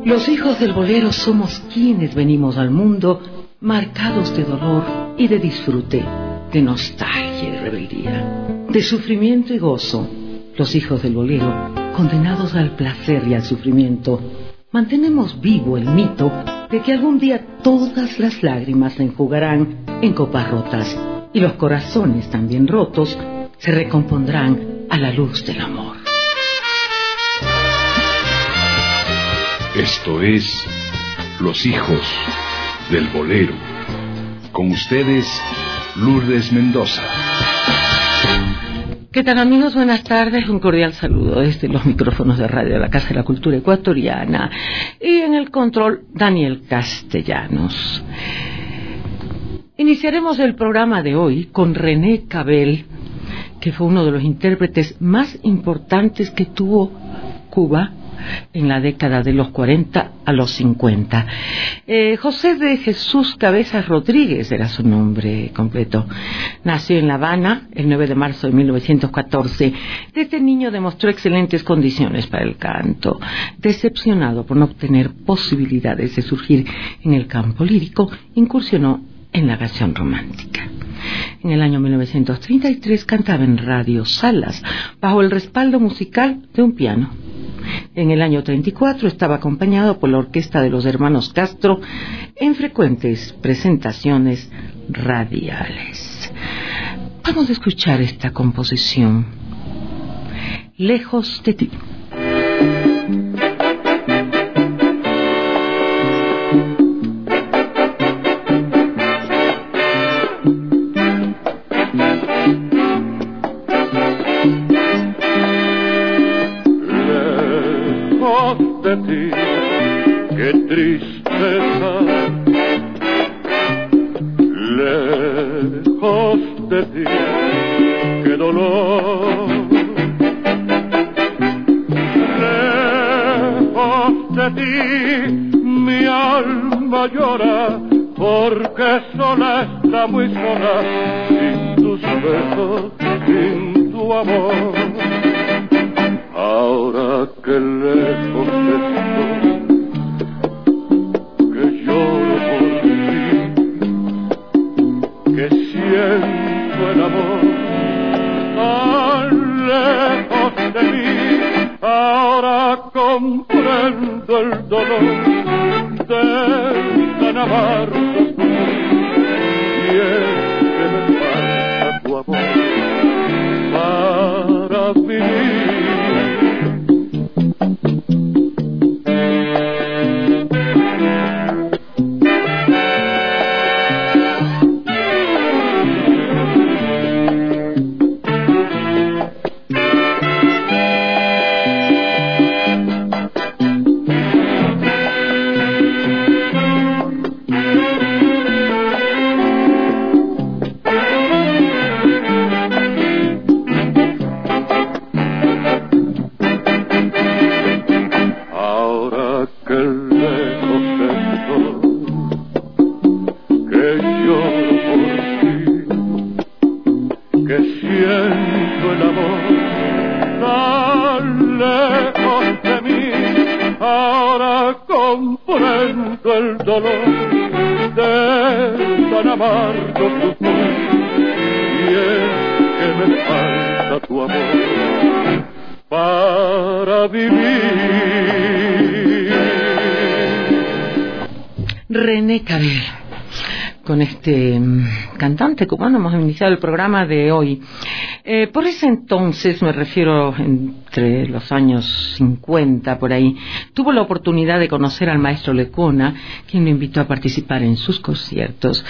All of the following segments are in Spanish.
Los hijos del bolero somos quienes venimos al mundo marcados de dolor y de disfrute, de nostalgia y rebeldía, de sufrimiento y gozo. Los hijos del bolero, condenados al placer y al sufrimiento, mantenemos vivo el mito de que algún día todas las lágrimas se enjugarán en copas rotas y los corazones también rotos se recompondrán a la luz del amor. Esto es Los hijos del bolero. Con ustedes, Lourdes Mendoza. ¿Qué tal, amigos? Buenas tardes. Un cordial saludo desde los micrófonos de radio de la Casa de la Cultura Ecuatoriana. Y en el control, Daniel Castellanos. Iniciaremos el programa de hoy con René Cabell, que fue uno de los intérpretes más importantes que tuvo Cuba en la década de los 40 a los 50. José de Jesús Cabezas Rodríguez era su nombre completo. Nació en La Habana el 9 de marzo de 1914. Desde niño demostró excelentes condiciones para el canto. Decepcionado por no obtener posibilidades de surgir en el campo lírico, incursionó en la canción romántica. En el año 1933 cantaba en Radio Salas bajo el respaldo musical de un piano. En el año 34 estaba acompañado por la orquesta de los hermanos Castro en frecuentes presentaciones radiales. Vamos a escuchar esta composición, Lejos de ti. De ti, qué tristeza, lejos de ti, qué dolor, lejos de ti, mi alma llora, porque sola está muy sola, sin tus besos, sin tu amor. Ahora que lejos estoy, que lloro por ti, que siento el amor tan lejos de mí, ahora comprendo el dolor de tan amargo y es que me falta tu amor para vivir. René Cabell. Con este cantante cubano hemos iniciado el programa de hoy. Por ese entonces, me refiero entre los años 50 por ahí, tuvo la oportunidad de conocer al maestro Lecuona, quien lo invitó a participar en sus conciertos.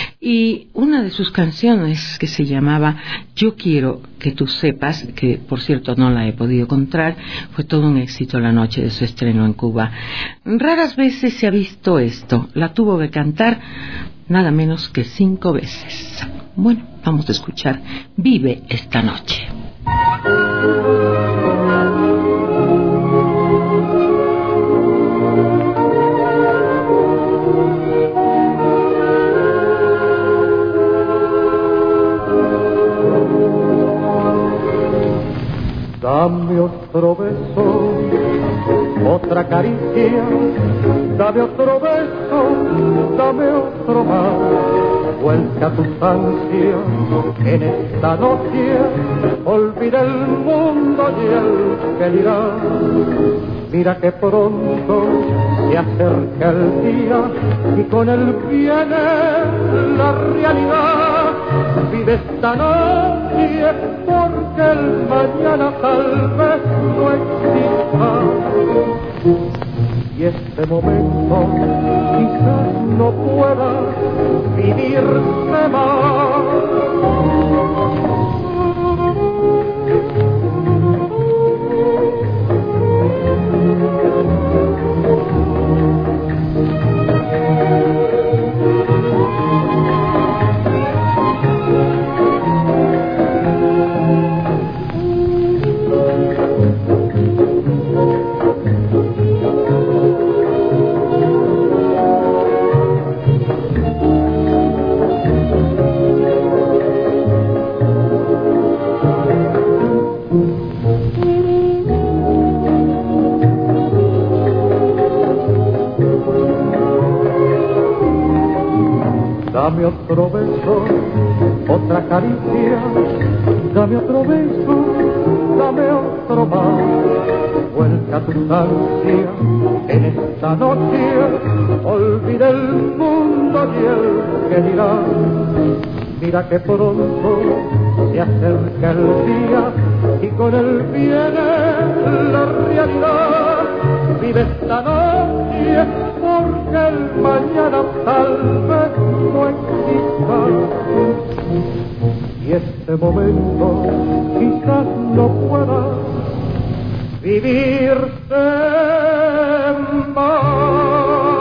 Y una de sus canciones, que se llamaba Yo quiero que tú sepas, que por cierto no la he podido encontrar, fue todo un éxito la noche de su estreno en Cuba. Raras veces se ha visto esto. La tuvo que cantar nada menos que 5 veces. Bueno, vamos a escuchar Vive esta noche. Dame otro beso, otra caricia, dame otro beso, dame otro más. Vuelca tus ansias en esta noche, olvida el mundo y el que dirá. Mira que pronto se acerca el día y con él viene la realidad. Vive esta noche porque el mañana tal vez no exista. Y este momento quizás no pueda vivirse más. Dame otro beso, otra caricia, dame otro beso, dame otro más. Vuelca tus ansias en esta noche, olvida el mundo y el que dirá. Mira que pronto se acerca el día y con él viene la realidad. Vive esta noche porque el mañana tal vez no exista. Y este momento quizás no pueda vivirse más.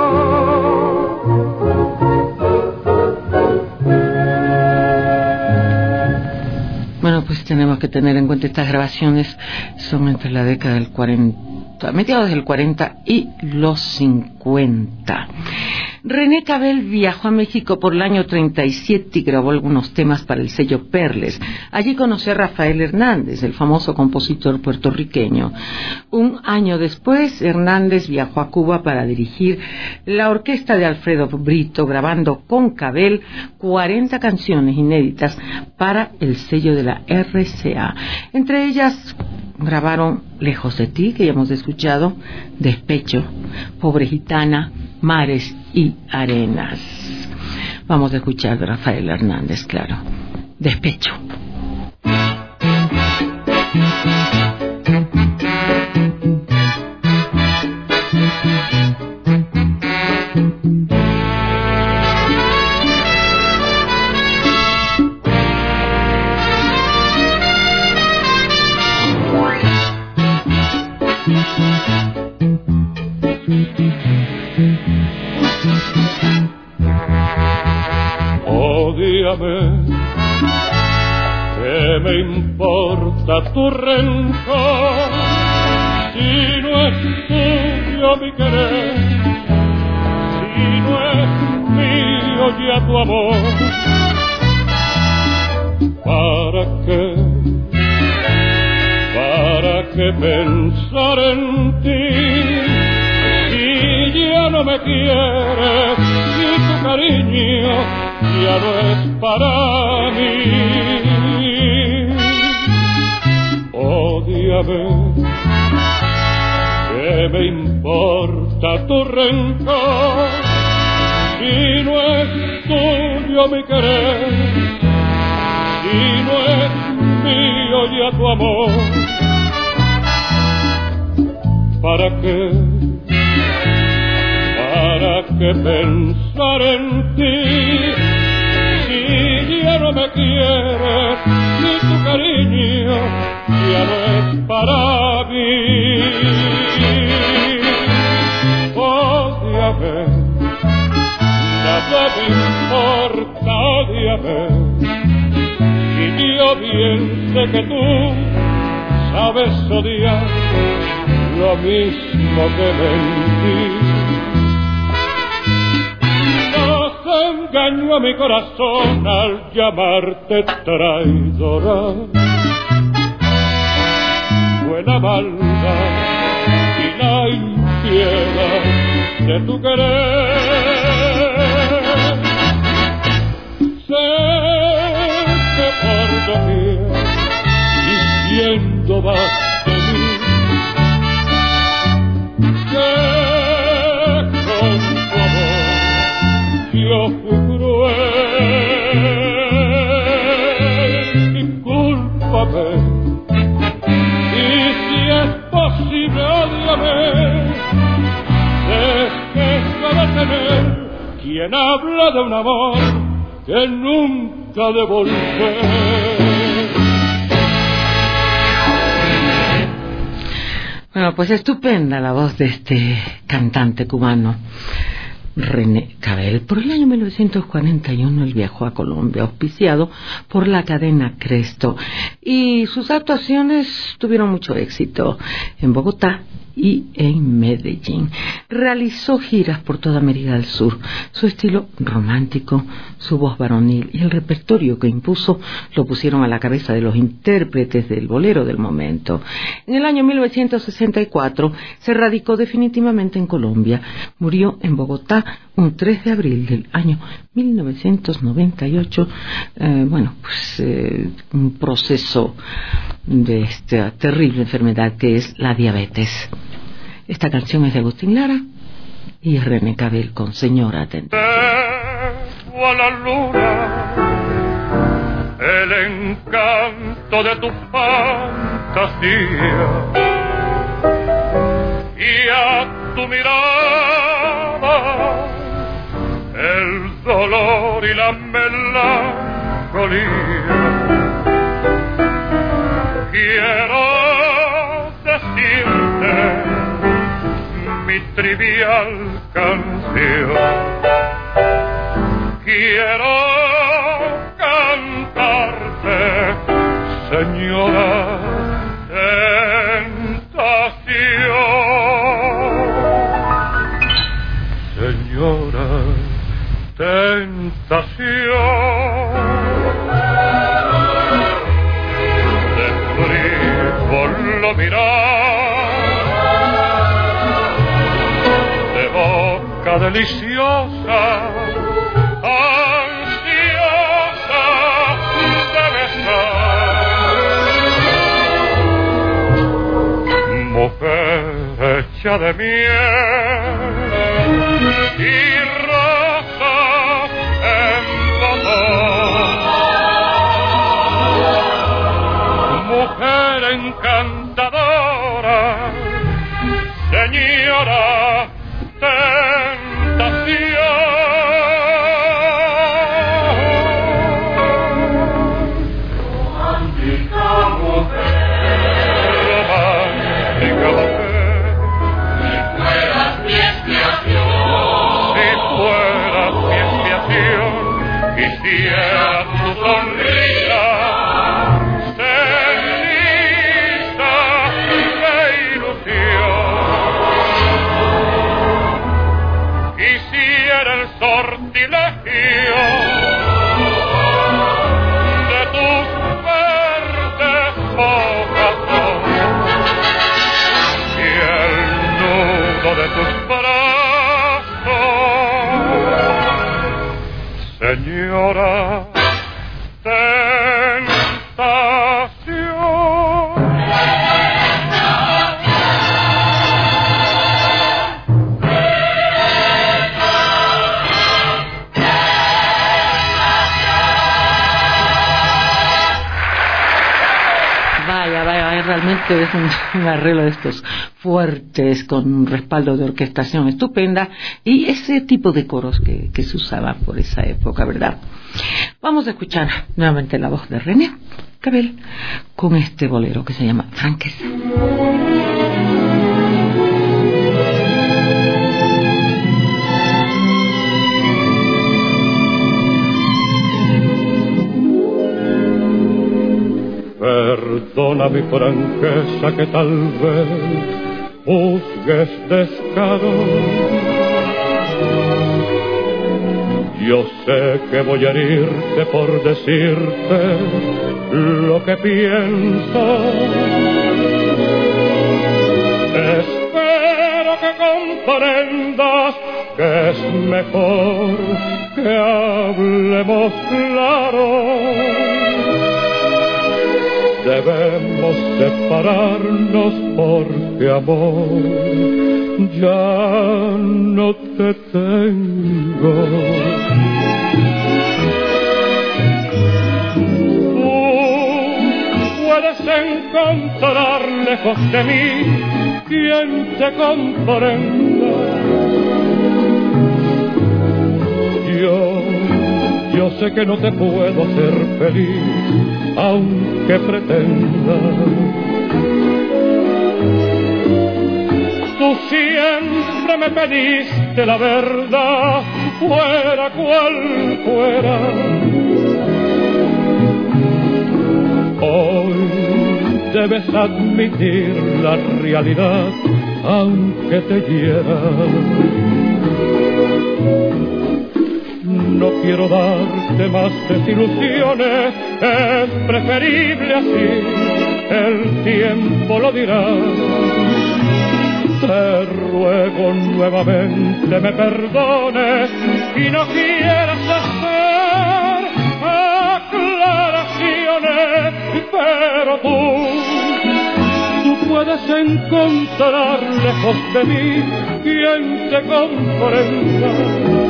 Bueno, pues tenemos que tener en cuenta estas grabaciones son entre la década del 40, mediados del 40 y los 50. René Cabel viajó a México por el año 37 y grabó algunos temas para el sello Perles. Allí conoció a Rafael Hernández, el famoso compositor puertorriqueño. Un año después, Hernández viajó a Cuba para dirigir la orquesta de Alfredo Brito, grabando con Cabel 40 canciones inéditas para el sello de la RCA. Entre ellas grabaron Lejos de ti, que ya hemos escuchado, Despecho, Pobre Gitana, Mares y Arenas. Vamos a escuchar de Rafael Hernández, claro. Despecho. Odíame, ¿qué me importa tu rencor? Si no es tuyo mi querer, si no es mío ya tu amor, ¿para qué pensar en ti? Si ya no me quieres, si tu cariño ya no es para mí. Ódiame, ¿qué me importa tu rencor? Si no es tuyo mi querer, si no es mío ya tu amor, ¿para qué pensar en ti? Si ya no me quieres, si tu cariño ya no es para mí. Ódiame, nada me importa, ódiame, y yo bien sé que tú sabes odiar lo mismo que mentí. Engaño a mi corazón al llamarte traidora. Fue la maldad y la ciega de tu querer. Sé que por doquier diciendo vas de mí, que con tu amor yo fui cruel. Discúlpame, y si es posible ódiame, es que sabe tener quien habla de un amor que nunca devolver. Bueno, pues estupenda la voz de este cantante cubano, René Cabel. Por el año 1941 él viajó a Colombia, auspiciado por la cadena Cresto, y sus actuaciones tuvieron mucho éxito en Bogotá y en Medellín. Realizó giras por toda América del Sur. Su estilo romántico, su voz varonil y el repertorio que impuso lo pusieron a la cabeza de los intérpretes del bolero del momento. En el año 1964 se radicó definitivamente en Colombia. Murió en Bogotá un 3 de abril del año 1998. Un proceso de esta terrible enfermedad que es la diabetes. Esta canción es de Agustín Lara y es René Cabel con Señora Atenta. Llevo a la luna el encanto de tu fantasía, y a tu mirada el dolor y la melancolía. Quiero decirte mi trivial canción, quiero cantarte, señora tentación, señora tentación. De frívolo mirar, de boca deliciosa, ansiosa de besar, mujer hecha de miel y rosa en botón, mujer encantadora, señora tentación. Romántica mujer, romántica mujer, si fueras mi expiación, si fueras mi expiación, quisiera tu sonrisa ceniza de ilusión. Quisiera el sortilegio de tus verdes ojos y el nudo de tus brazos, señora tentación. Vaya, realmente es un arreglo de estos fuertes con un respaldo de orquestación estupenda y ese tipo de coros que se usaban por esa época, ¿verdad? Vamos a escuchar nuevamente la voz de René Cabel con este bolero que se llama Franqueza. Perdona mi franqueza que tal vez juzgues descaro. Yo sé que voy a herirte por decirte lo que pienso. Espero que con comprendas que es mejor que hablemos claro. Debemos separarnos porque, amor, ya no te tengo. Puedes encontrar lejos de mí quien te comprenda. Yo sé que no te puedo hacer feliz, aunque pretenda. Tú siempre me pediste la verdad, fuera cual fuera. Hoy debes admitir la realidad, aunque te hiera. No quiero darte más desilusiones, es preferible así, el tiempo lo dirá. Te ruego nuevamente me perdones y no quieras hacer aclaraciones, pero tú puedes encontrar lejos de mí quien te comprenda.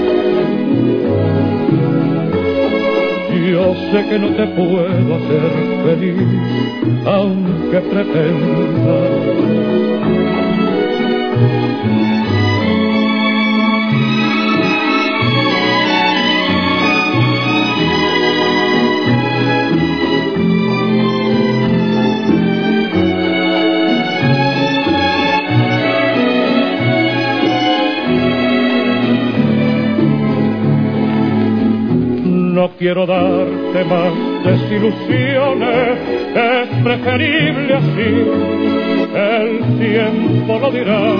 Yo sé que no te puedo hacer feliz, aunque pretenda. No quiero darte más desilusiones, es preferible así, el tiempo lo dirá.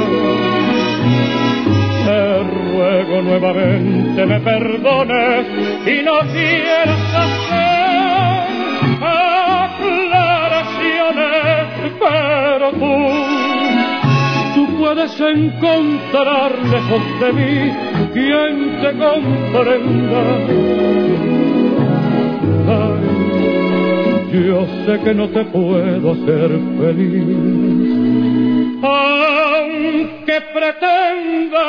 Te ruego nuevamente me perdones y no quieras hacer aclaraciones, pero tú puedes encontrar lejos de mí quien te comprenda. Yo sé que no te puedo hacer feliz, aunque pretenda.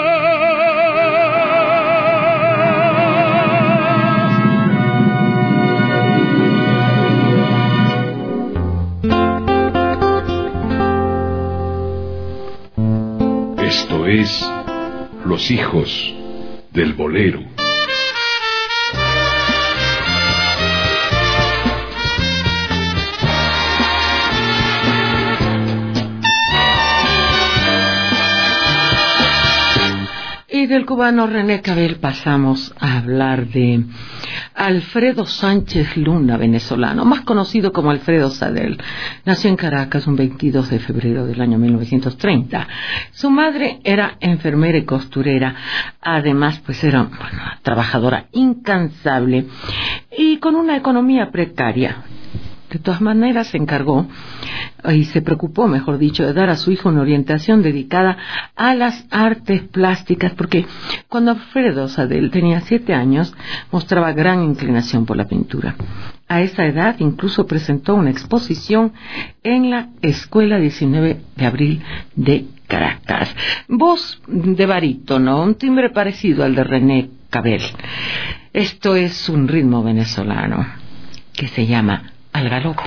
Esto es Los Hijos del Bolero. Y del cubano René Cabel pasamos a hablar de Alfredo Sánchez Luna, venezolano, más conocido como Alfredo Sadel. Nació en Caracas un 22 de febrero del año 1930. Su madre era enfermera y costurera, además pues era una trabajadora incansable y con una economía precaria. De todas maneras se encargó y se preocupó, mejor dicho, de dar a su hijo una orientación dedicada a las artes plásticas, porque cuando Alfredo Sadel tenía 7 años mostraba gran inclinación por la pintura. A esa edad incluso presentó una exposición en la Escuela 19 de Abril de Caracas. Voz de barítono, un timbre parecido al de René Cabel. Esto es un ritmo venezolano que se llama Al Galope.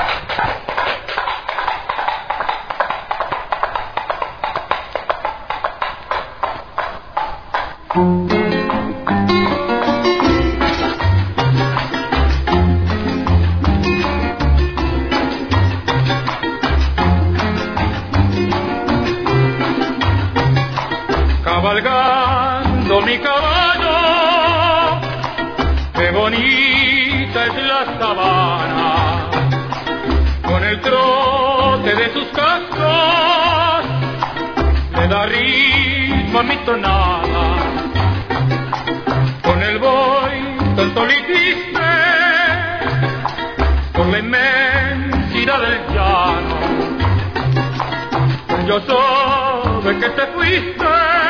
Cabalgando mi caballo, qué bonita es la sabana, con el trote de sus cascos, le da ritmo a mi tonada, con el buey tan solitisme, por la inmensidad del llano, yo soy porque te fuiste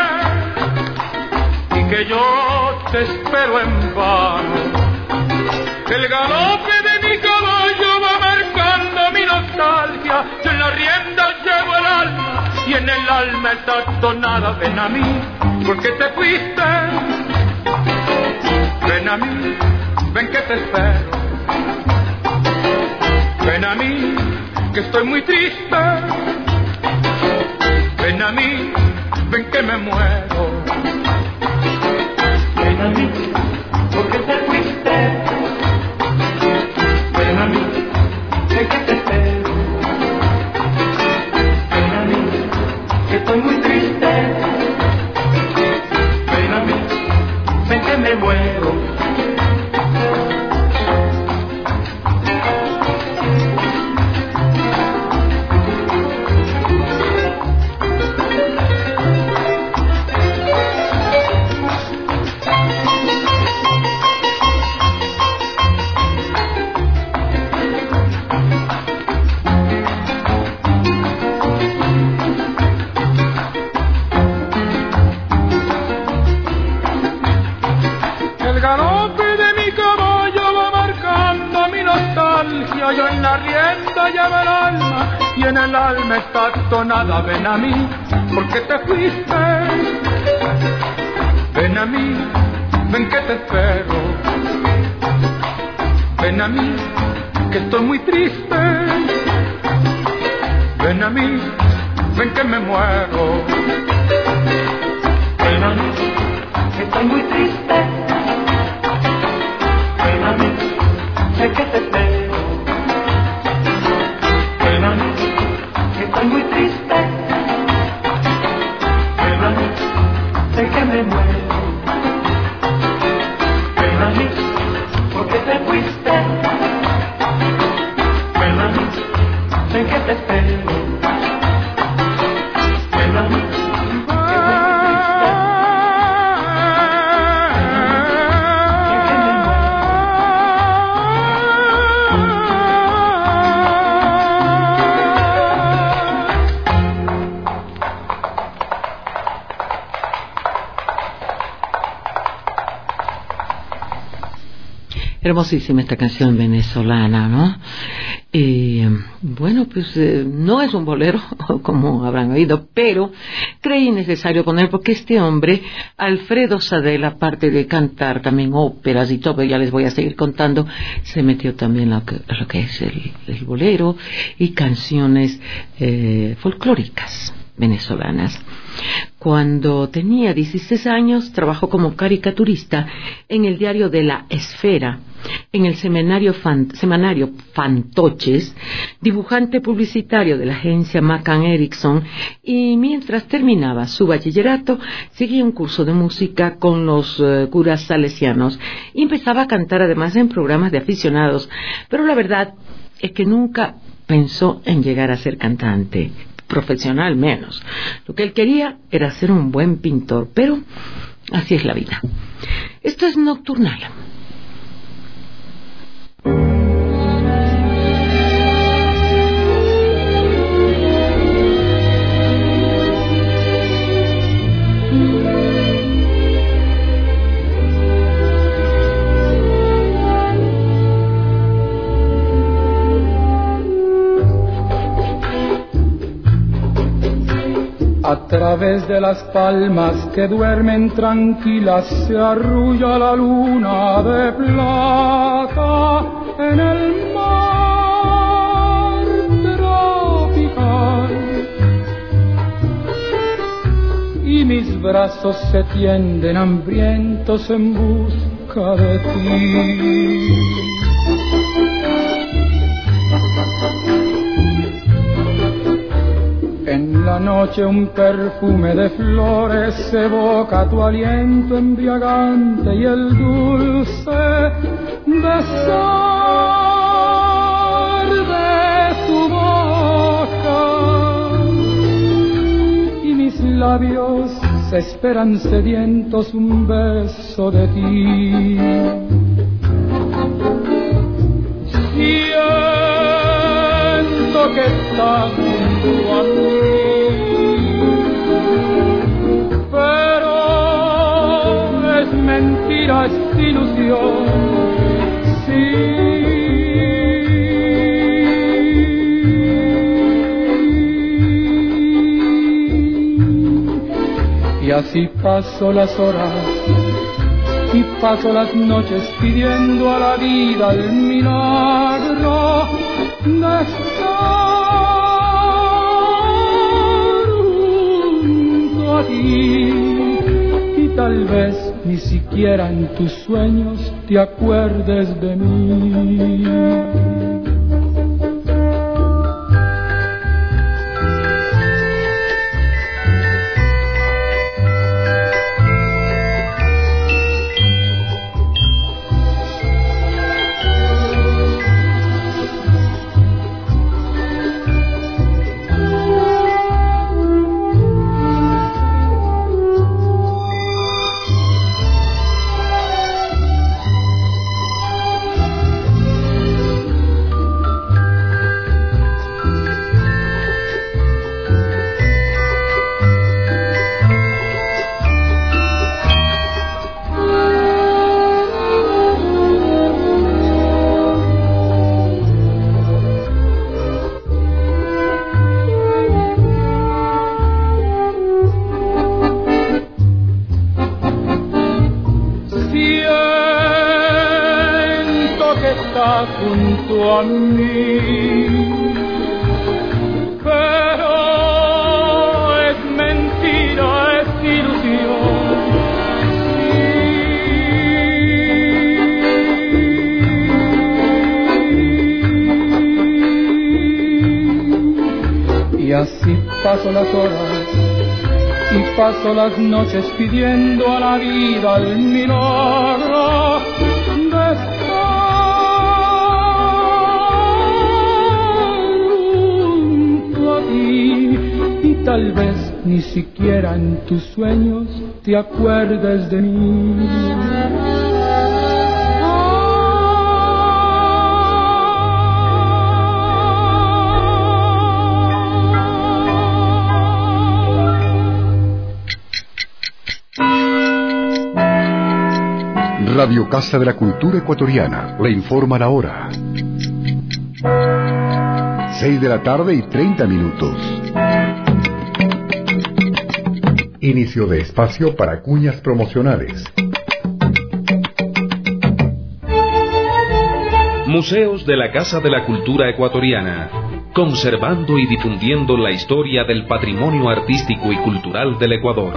y que yo te espero en vano. El galope de mi caballo va marcando mi nostalgia, yo en la rienda llevo el alma y en el alma está tonada. Ven a mí, porque te fuiste. Ven a mí, ven que te espero. Ven a mí, que estoy muy triste. Ven a mí, ven que me muero. Ven a mí, porque te fuiste. Ven a mí, ven que te espero. Ven a mí, que estoy muy triste. Ven a mí, ven que me muero. Yo en la rienda llevo el alma y en el alma está tonada. Ven a mí, porque te fuiste. Ven a mí, ven que te espero. Ven a mí, que estoy muy triste. Ven a mí, ven que me muero. Ven a mí, que estoy muy triste. Ven a mí, ven que te espero. Estoy muy triste. Ven a mí, sé que me muero. Ven a mí, porque te fuiste. Ven a mí, sé que te espero. Ven a mí, Hermosísima esta canción venezolana, ¿no? Bueno, pues no es un bolero, como habrán oído, pero creí necesario poner, porque este hombre, Alfredo Sadel, aparte de cantar también óperas y todo, ya les voy a seguir contando, se metió también lo que es el bolero y canciones folclóricas venezolanas. Cuando tenía 16 años, trabajó como caricaturista en el diario de La Esfera, en el semanario Fantoches, dibujante publicitario de la agencia McCann Erickson, y mientras terminaba su bachillerato, seguía un curso de música con los curas salesianos y empezaba a cantar además en programas de aficionados, pero la verdad es que nunca pensó en llegar a ser cantante profesional, menos. Lo que él quería era ser un buen pintor, pero así es la vida. Esto es Nocturnal. A través de las palmas que duermen tranquilas se arrulla la luna de plata en el mar tropical. Y mis brazos se tienden hambrientos en busca de ti. En la noche un perfume de flores evoca tu aliento embriagante y el dulce besar de tu boca. Y mis labios se esperan sedientos un beso de ti. Siento que estás junto a mí mentira, es ilusión. Sí. Y así paso las horas y paso las noches pidiendo a la vida el milagro de estar junto a ti. Y tal vez ni siquiera en tus sueños te acuerdes de mí. Junto a mí, pero es mentira, es ilusión. Y así paso las horas y paso las noches pidiendo a la vida el milagro de estar y tal vez ni siquiera en tus sueños te acuerdes de mí. Radio Casa de la Cultura Ecuatoriana le informa la hora. 6:30 p.m. Inicio de espacio para cuñas promocionales. Museos de la Casa de la Cultura Ecuatoriana, conservando y difundiendo la historia del patrimonio artístico y cultural del Ecuador.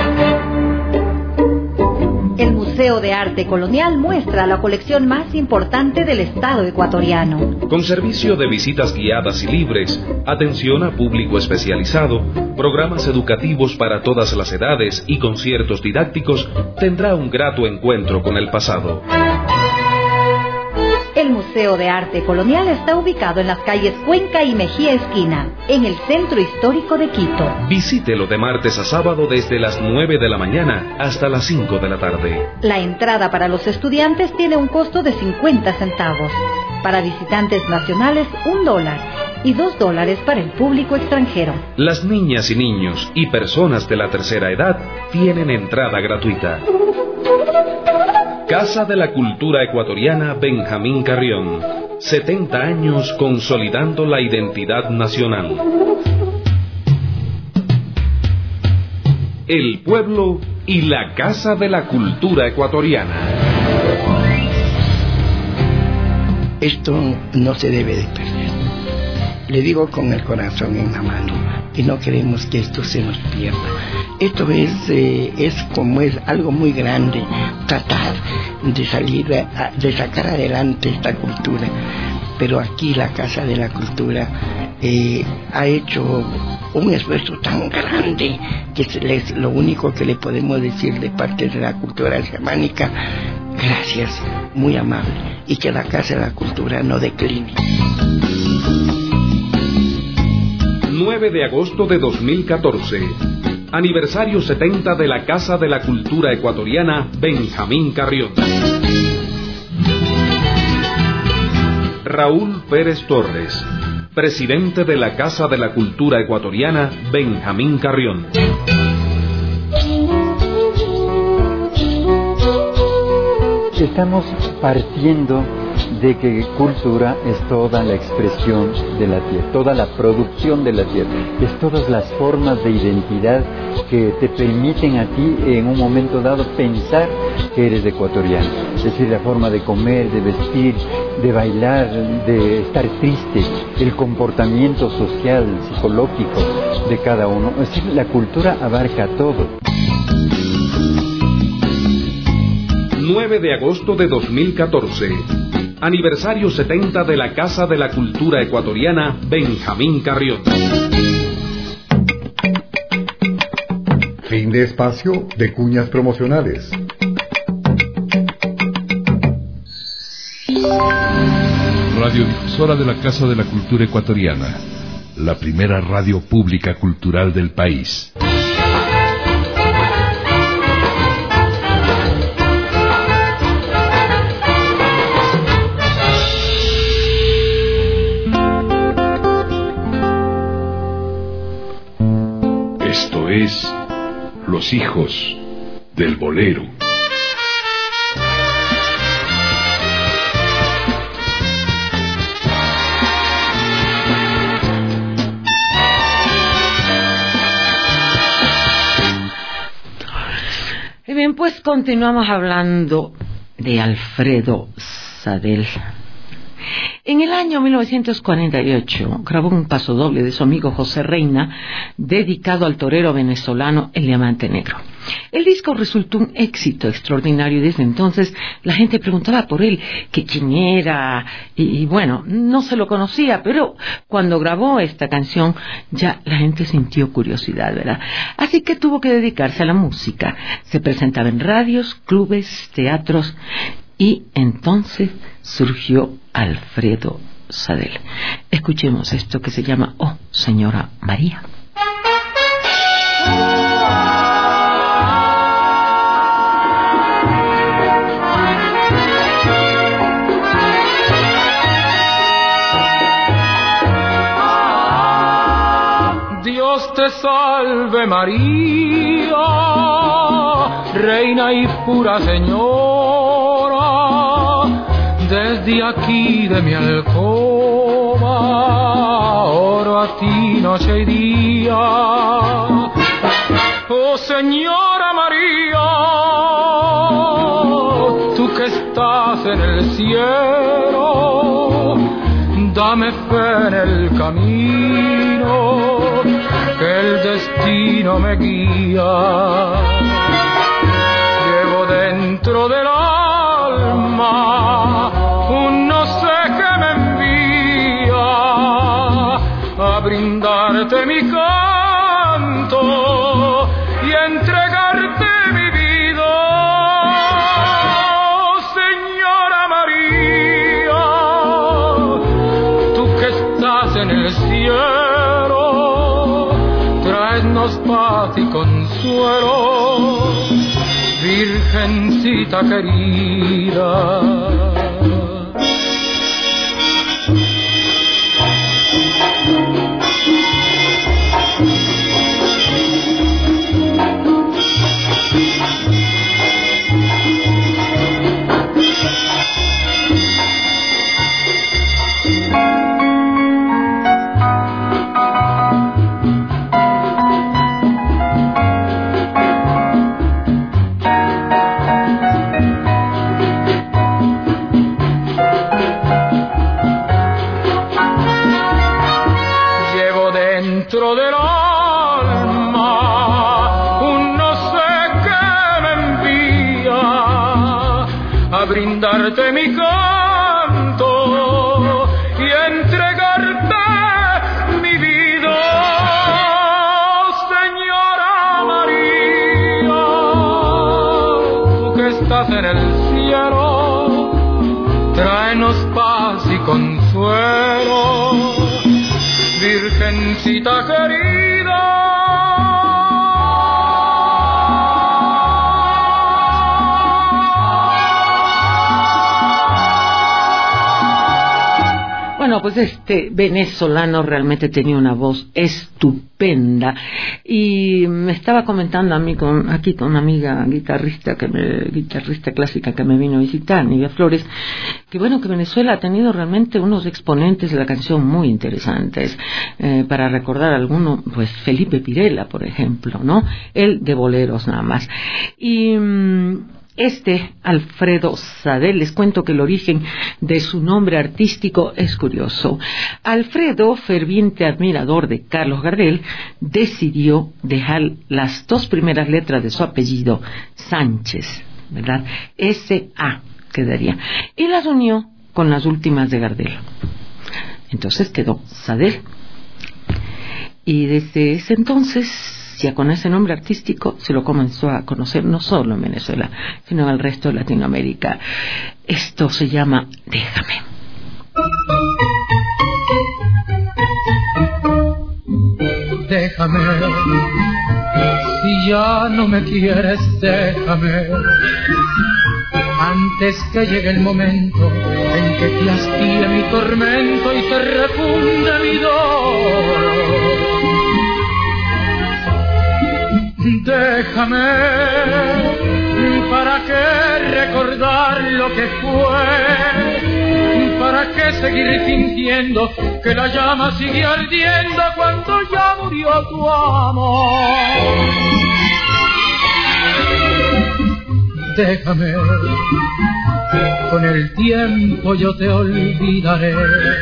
El Museo de Arte Colonial muestra la colección más importante del Estado ecuatoriano. Con servicio de visitas guiadas y libres, atención a público especializado, programas educativos para todas las edades y conciertos didácticos, tendrá un grato encuentro con el pasado. El Museo de Arte Colonial está ubicado en las calles Cuenca y Mejía Esquina, en el centro histórico de Quito. Visítelo de martes a sábado desde las 9 de la mañana hasta las 5 de la tarde. La entrada para los estudiantes tiene un costo de 50 centavos. Para visitantes nacionales, $1 y $2 para el público extranjero. Las niñas y niños y personas de la tercera edad tienen entrada gratuita. Casa de la Cultura Ecuatoriana Benjamín Carrión. 70 años consolidando la identidad nacional. El pueblo y la Casa de la Cultura Ecuatoriana. Esto no se debe de perder. Le digo con el corazón en la mano, y no queremos que esto se nos pierda. Esto es algo muy grande, tratar de sacar adelante esta cultura. Pero aquí la Casa de la Cultura ha hecho un esfuerzo tan grande que lo único que le podemos decir de parte de la cultura germánica, gracias, muy amable, y que la Casa de la Cultura no decline. 9 de agosto de 2014. Aniversario 70 de la Casa de la Cultura Ecuatoriana Benjamín Carrión. Raúl Pérez Torres, presidente de la Casa de la Cultura Ecuatoriana Benjamín Carrión. Estamos partiendo de que cultura es toda la expresión de la tierra, toda la producción de la tierra, es todas las formas de identidad que te permiten a ti en un momento dado pensar que eres ecuatoriano, es decir, la forma de comer, de vestir, de bailar, de estar triste, el comportamiento social, psicológico de cada uno, es decir, la cultura abarca todo. 9 de agosto de 2014. Aniversario 70 de la Casa de la Cultura Ecuatoriana Benjamín Carrión. Fin de espacio de cuñas promocionales. Radiodifusora de la Casa de la Cultura Ecuatoriana, la primera radio pública cultural del país. Esto es Los Hijos del Bolero. Y bien, pues continuamos hablando de Alfredo Sadel. En el año 1948 grabó un pasodoble de su amigo José Reina, dedicado al torero venezolano El Diamante Negro. El disco resultó un éxito extraordinario y desde entonces la gente preguntaba por él, que quién era, y bueno, no se lo conocía, pero cuando grabó esta canción ya la gente sintió curiosidad, ¿verdad? Así que tuvo que dedicarse a la música. Se presentaba en radios, clubes, teatros, y entonces surgió Alfredo Sadel. Escuchemos esto que se llama Oh, Señora María. Dios te salve María, reina y pura señora, desde aquí de mi alcoba oro a ti noche y día. Oh Señora María, tú que estás en el cielo, dame fe en el camino, que el destino me guía. Llevo dentro del alma un no sé qué me envía a brindarte mi canto y entregarte mi vida. Señora María, tú que estás en el cielo, tráenos paz y consuelo, Virgencita querida. Dentro del alma un no sé qué me envía a brindarte mi canto y entregarte mi vida. Señora María, tú que estás en el cielo, tráenos paz y consuelo, Virgencita querida. Bueno, pues este venezolano realmente tenía una voz estupenda y me estaba comentando a mí aquí con una amiga guitarrista clásica que me vino a visitar, Nivia Flores, que bueno, que Venezuela ha tenido realmente unos exponentes de la canción muy interesantes. Para recordar alguno, pues Felipe Pirela, por ejemplo, ¿no? Él de boleros nada más. Y Alfredo Sadel, les cuento que el origen de su nombre artístico es curioso. Alfredo, ferviente admirador de Carlos Gardel, decidió dejar las 2 primeras letras de su apellido, Sánchez, ¿verdad? S.A. quedaría, y las unió con las últimas de Gardel. Entonces quedó Sadel. Y desde ese entonces, ya con ese nombre artístico, se lo comenzó a conocer no solo en Venezuela, sino en el resto de Latinoamérica. Esto se llama Déjame. Déjame, si ya no me quieres, déjame, antes que llegue el momento en que te hastíe mi tormento y te refunde mi dolor. Déjame, ¿para qué recordar lo que fue? ¿Para qué seguir fingiendo que la llama sigue ardiendo cuando ya murió tu amor? Déjame, con el tiempo yo te olvidaré.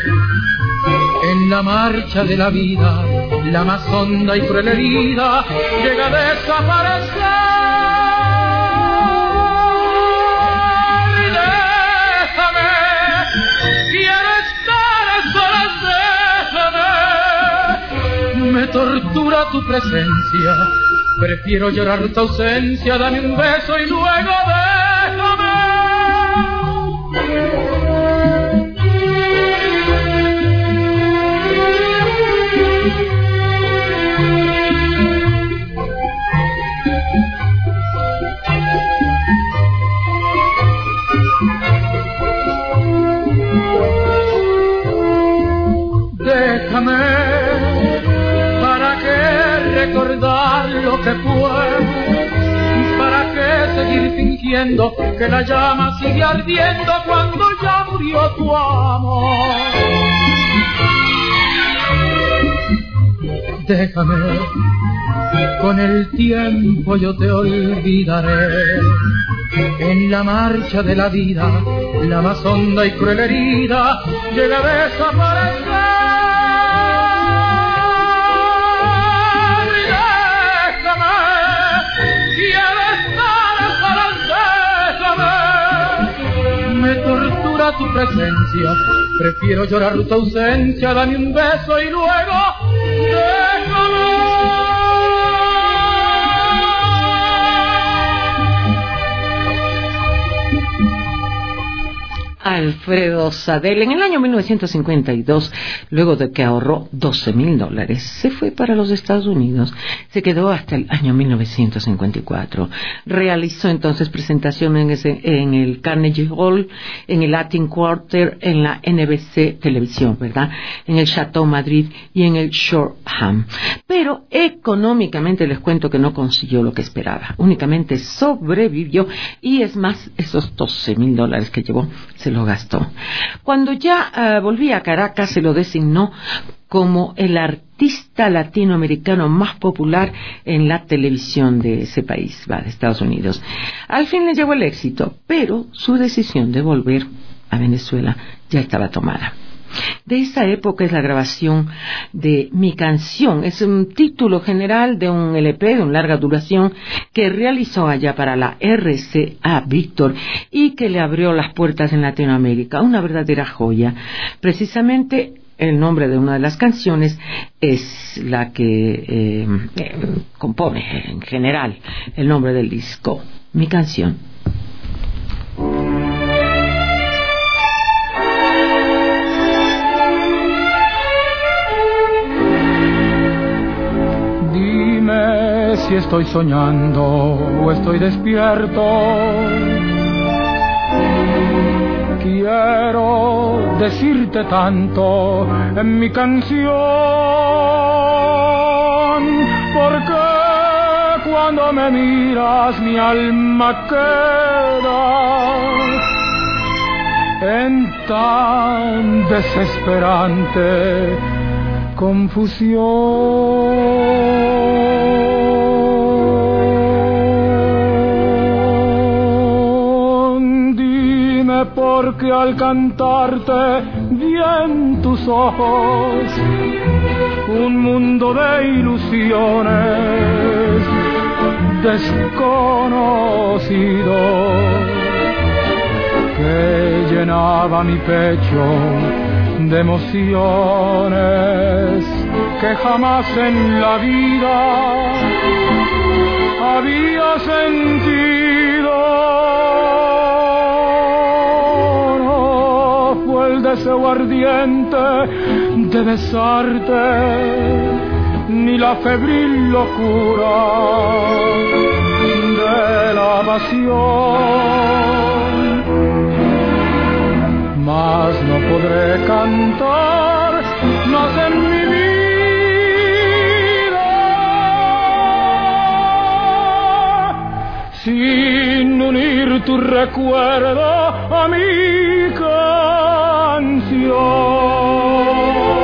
En la marcha de la vida, la más honda y cruel herida llega a desaparecer. Déjame, quiero estar a solas, déjame. Me tortura tu presencia, prefiero llorar tu ausencia. Dame un beso y luego déjame. ¿Para qué recordar lo que fue? ¿Para qué seguir fingiendo que la llama sigue ardiendo cuando ya murió tu amor? Déjame, con el tiempo yo te olvidaré. En la marcha de la vida, la más honda y cruel herida llega a desaparecer. Tu presencia, prefiero llorar tu ausencia. Dame un beso y luego déjame. Alfredo Sadel, en el año 1952, luego de que ahorró $12,000, se fue para los Estados Unidos. Se quedó hasta el año 1954. Realizó entonces presentaciones en el Carnegie Hall, en el Latin Quarter, en la NBC Televisión, ¿verdad? En el Chateau Madrid y en el Shoreham. Pero económicamente les cuento que no consiguió lo que esperaba. Únicamente sobrevivió y es más, esos $12,000 que llevó se lo gastó. Cuando ya volvía a Caracas, se lo designó como el artista latinoamericano más popular en la televisión de ese país, de Estados Unidos. Al fin le llegó el éxito, pero su decisión de volver a Venezuela ya estaba tomada. De esa época es la grabación de Mi Canción. Es un título general de un LP de una larga duración que realizó allá para la RCA Víctor y que le abrió las puertas en Latinoamérica. Una verdadera joya. Precisamente el nombre de una de las canciones es la que compone en general el nombre del disco, Mi Canción. Si estoy soñando o estoy despierto, quiero decirte tanto en mi canción, porque cuando me miras mi alma queda en tan desesperante confusión. Dime por qué al cantarte vi en tus ojos un mundo de ilusiones desconocidos que llenaba mi pecho de emociones que jamás en la vida había sentido. No fue el deseo ardiente de besarte, ni la febril locura de la pasión. Mas no podré cantar más en mi vida sin unir tu recuerdo a mi canción.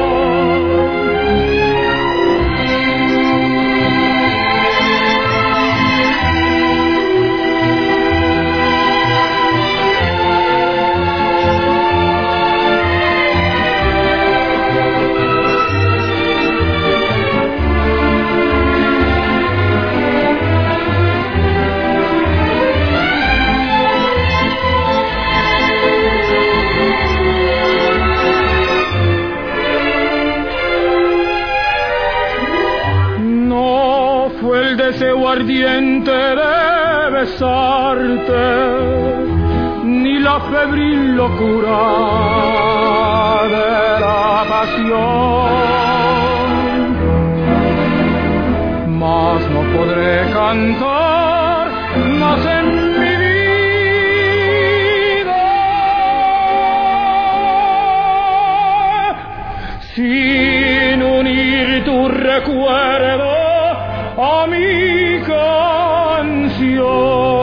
Deseo ardiente de besarte, ni la febril locura de la pasión. Mas no podré cantar más en mi vida sin unir tu recuerdo a mi canción.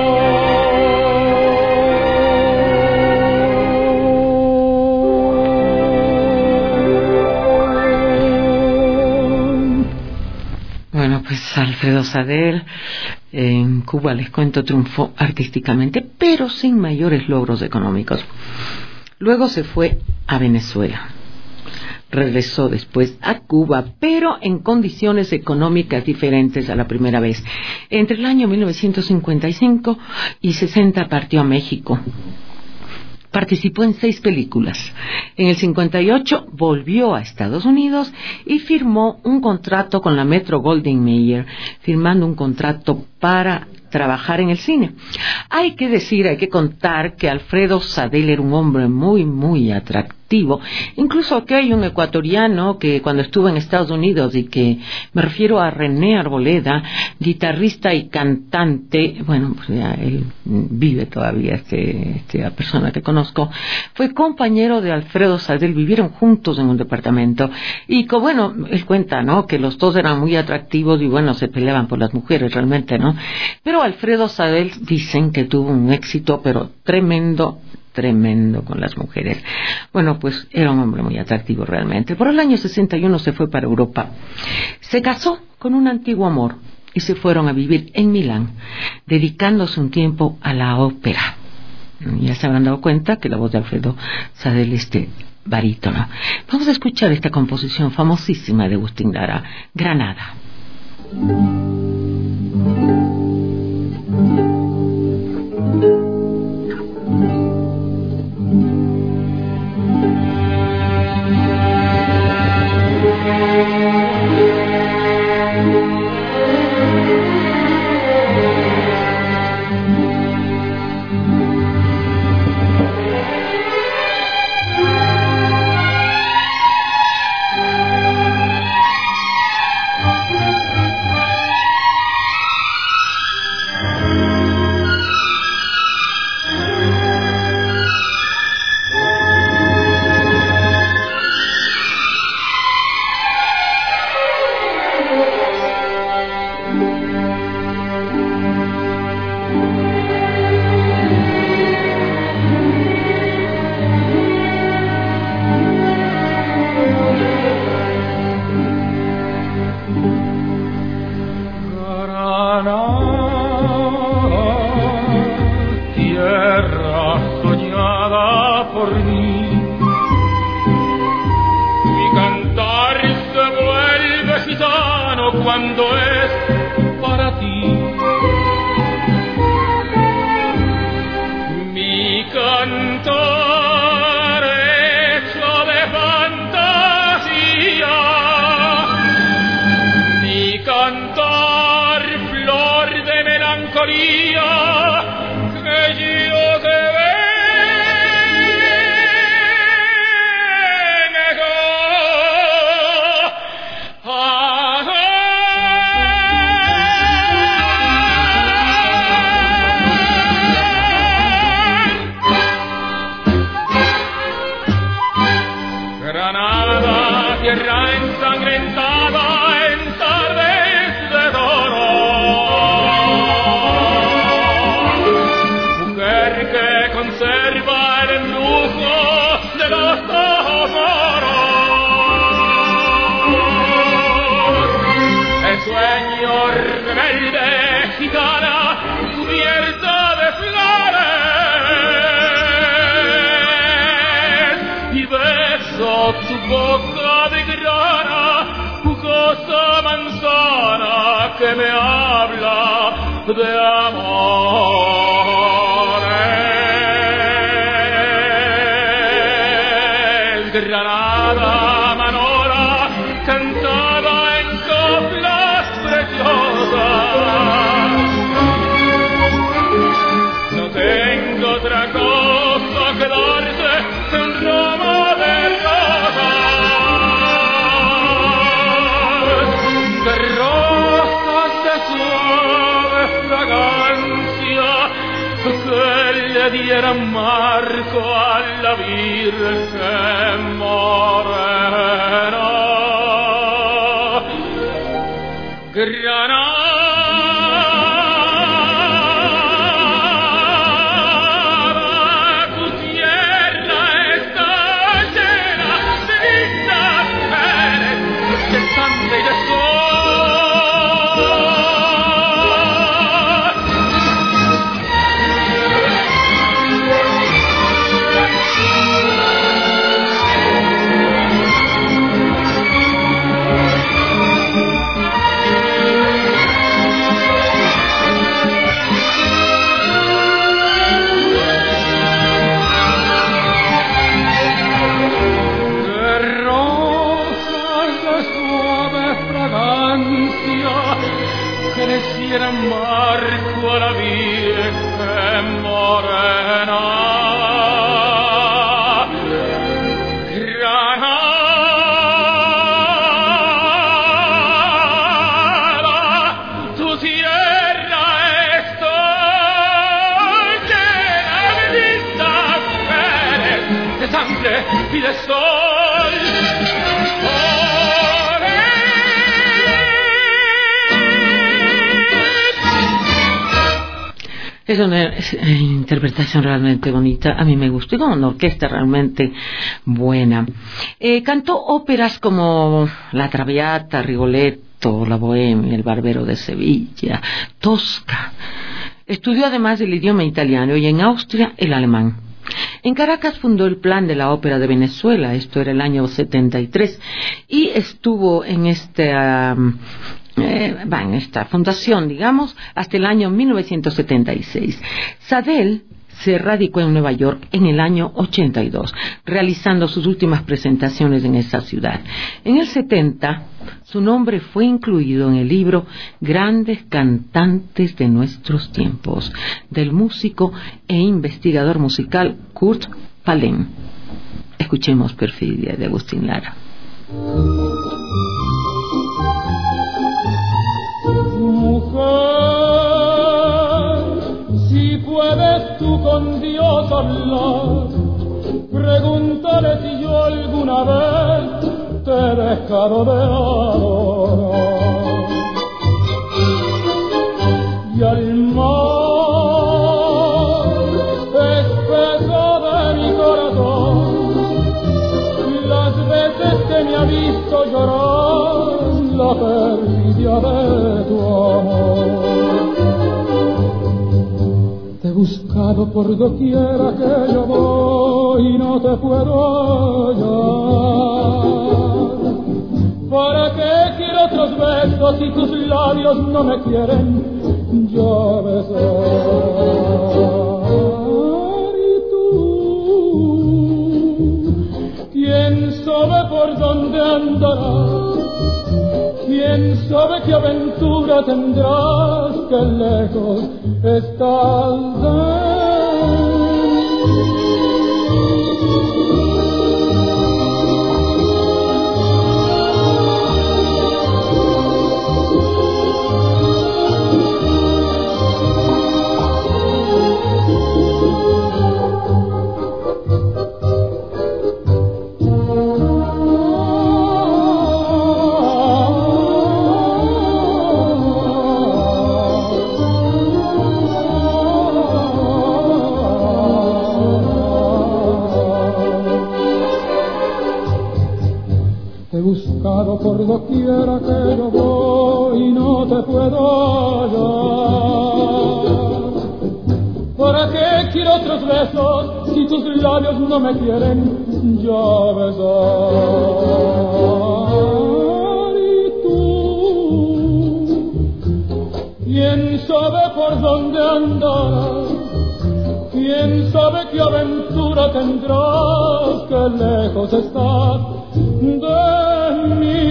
Bueno, pues Alfredo Sadel en Cuba, les cuento, triunfó artísticamente, pero sin mayores logros económicos. Luego se fue a Venezuela. Regresó después a Cuba, pero en condiciones económicas diferentes a la primera vez. Entre el año 1955 y 60 partió a México. Participó en 6 películas. En el 58 volvió a Estados Unidos y firmó un contrato con la Metro-Goldwyn-Mayer, firmando un contrato para trabajar en el cine. Hay que contar que Alfredo Sadel era un hombre muy, muy atractivo. Incluso que hay un ecuatoriano que cuando estuvo en Estados Unidos, y que me refiero a René Arboleda, guitarrista y cantante, bueno, pues ya él vive todavía, esta persona que conozco, fue compañero de Alfredo Sadel, vivieron juntos en un departamento, y bueno, él cuenta, ¿no?, que los dos eran muy atractivos y bueno, se peleaban por las mujeres realmente, ¿no? Pero Alfredo Sadel dicen que tuvo un éxito, pero tremendo con las mujeres. Bueno, pues era un hombre muy atractivo realmente. Por el año 61 se fue para Europa. Se casó con un antiguo amor y se fueron a vivir en Milán, dedicándose un tiempo a la ópera. Ya se habrán dado cuenta que la voz de Alfredo Sadel es barítono. Vamos a escuchar esta composición famosísima de Agustín Lara, Granada. Cuando es para ti, mi cantar hecho de fantasía, mi cantar flor de melancolía, que yo te tierra ensangrentada en tardes de dolor, mujer que conserva el embrujo de los toros, el sueño rebelde gitana cubierta de flores, y beso tu boca de grana, jugosa manzana que me habla de amores. Granada Manora, cantada en coplas preciosas, no tengo otra cosa que darte que un ramo de rosas de suave fragancia que le dieran marco a la Virgen morena. Granada, tu tierra está llena de lindas mujeres, de sangre y de sol. Que le hicieran marco a la Virgen morena. Granada, tu tierra está llena de lindas mujeres, de sangre y de sol. Es una interpretación realmente bonita, a mí me gustó, y con una orquesta realmente buena. Cantó óperas como La Traviata, Rigoletto, La Bohemia, El Barbero de Sevilla, Tosca. Estudió además el idioma italiano y en Austria el alemán. En Caracas fundó el Plan de la Ópera de Venezuela, esto era el año 73, y estuvo en esta fundación, digamos, hasta el año 1976. Sadel se radicó en Nueva York en el año 82, realizando sus últimas presentaciones en esa ciudad. En el 70, su nombre fue incluido en el libro Grandes Cantantes de Nuestros Tiempos, del músico e investigador musical Kurt Palem. Escuchemos Perfidia de Agustín Lara. Mujer, si puedes tú con Dios hablar, pregúntale si yo alguna vez te he dejado de adorar. Y al mar gloria de tu amor. Te he buscado por doquiera que yo voy y no te puedo hallar. ¿Para qué quiero otros besos si tus labios no me quieren yo besar? ¿Quién sabe por dónde andarás? ¿Quién sabe qué aventura tendrás? ¡Qué lejos estás de por doquiera que yo voy y no te puedo hallar. ¿Para qué quiero otros besos si tus labios no me quieren ya besar? Y tú, ¿quién sabe por dónde andarás? ¿Quién sabe qué aventura tendrás? ¡Qué lejos estás de mí!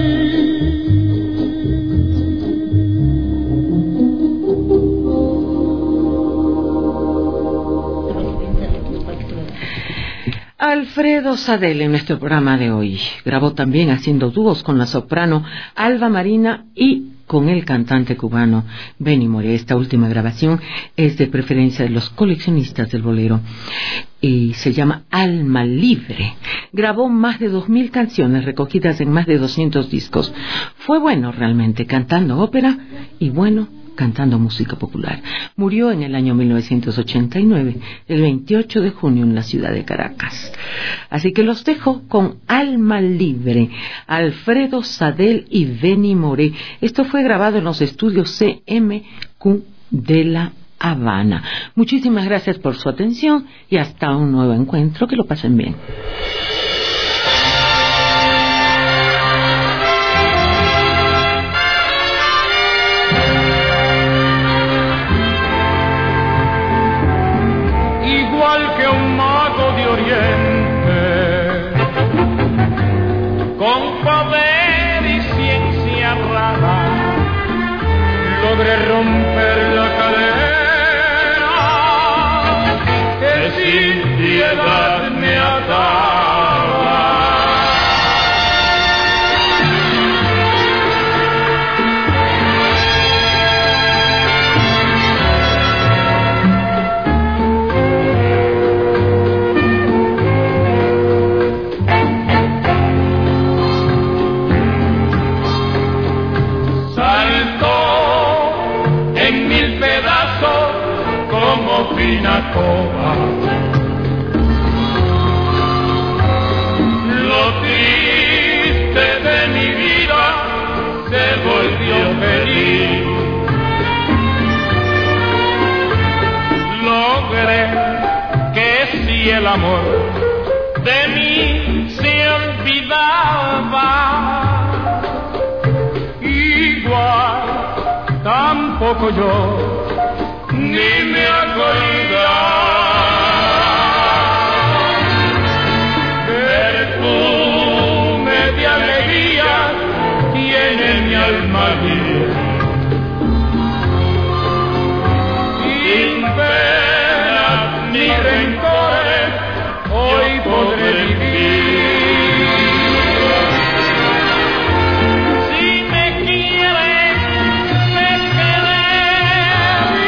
Alfredo Sadel en nuestro programa de hoy grabó también haciendo dúos con la soprano Alba Marina y con el cantante cubano Benny Moré. Esta última grabación es de preferencia de los coleccionistas del bolero y se llama Alma Libre. Grabó más de 2000 canciones recogidas en más de 200 discos. Fue bueno realmente cantando ópera y bueno cantando música popular. Murió en el año 1989, el 28 de junio en la ciudad de Caracas. Así que los dejo con Alma Libre, Alfredo Sadel y Benny Moré. Esto fue grabado en los estudios CMQ de La Habana. Muchísimas gracias por su atención y hasta un nuevo encuentro. Que lo pasen bien. Igual que un mago de Oriente, con poder y ciencia rara, logré romper la cadena que sin piedad me ataba. Fina coba, lo triste de mi vida se volvió feliz. Logré que si el amor de mí se olvidaba, igual tampoco yo ni me acordaba. Perfume de alegría tiene mi alma libre, sin penas ni rencores hoy podré vivir. Si me quieres, me querer.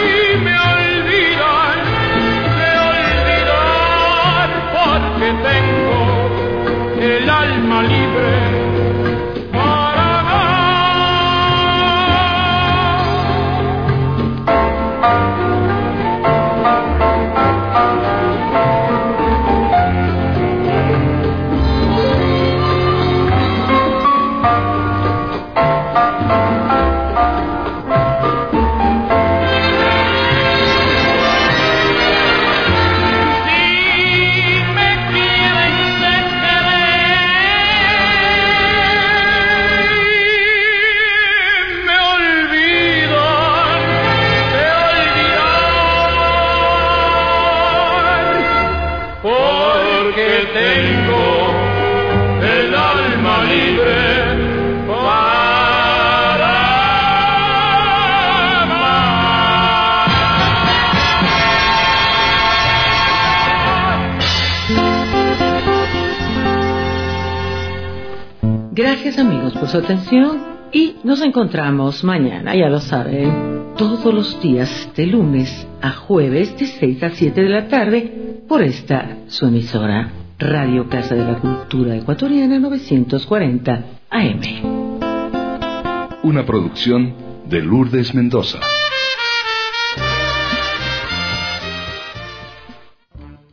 Gracias amigos por su atención y nos encontramos mañana, ya lo saben, todos los días de lunes a jueves de 6 a 7 de la tarde por esta su emisora Radio Casa de la Cultura Ecuatoriana 940 AM. Una producción de Lourdes Mendoza.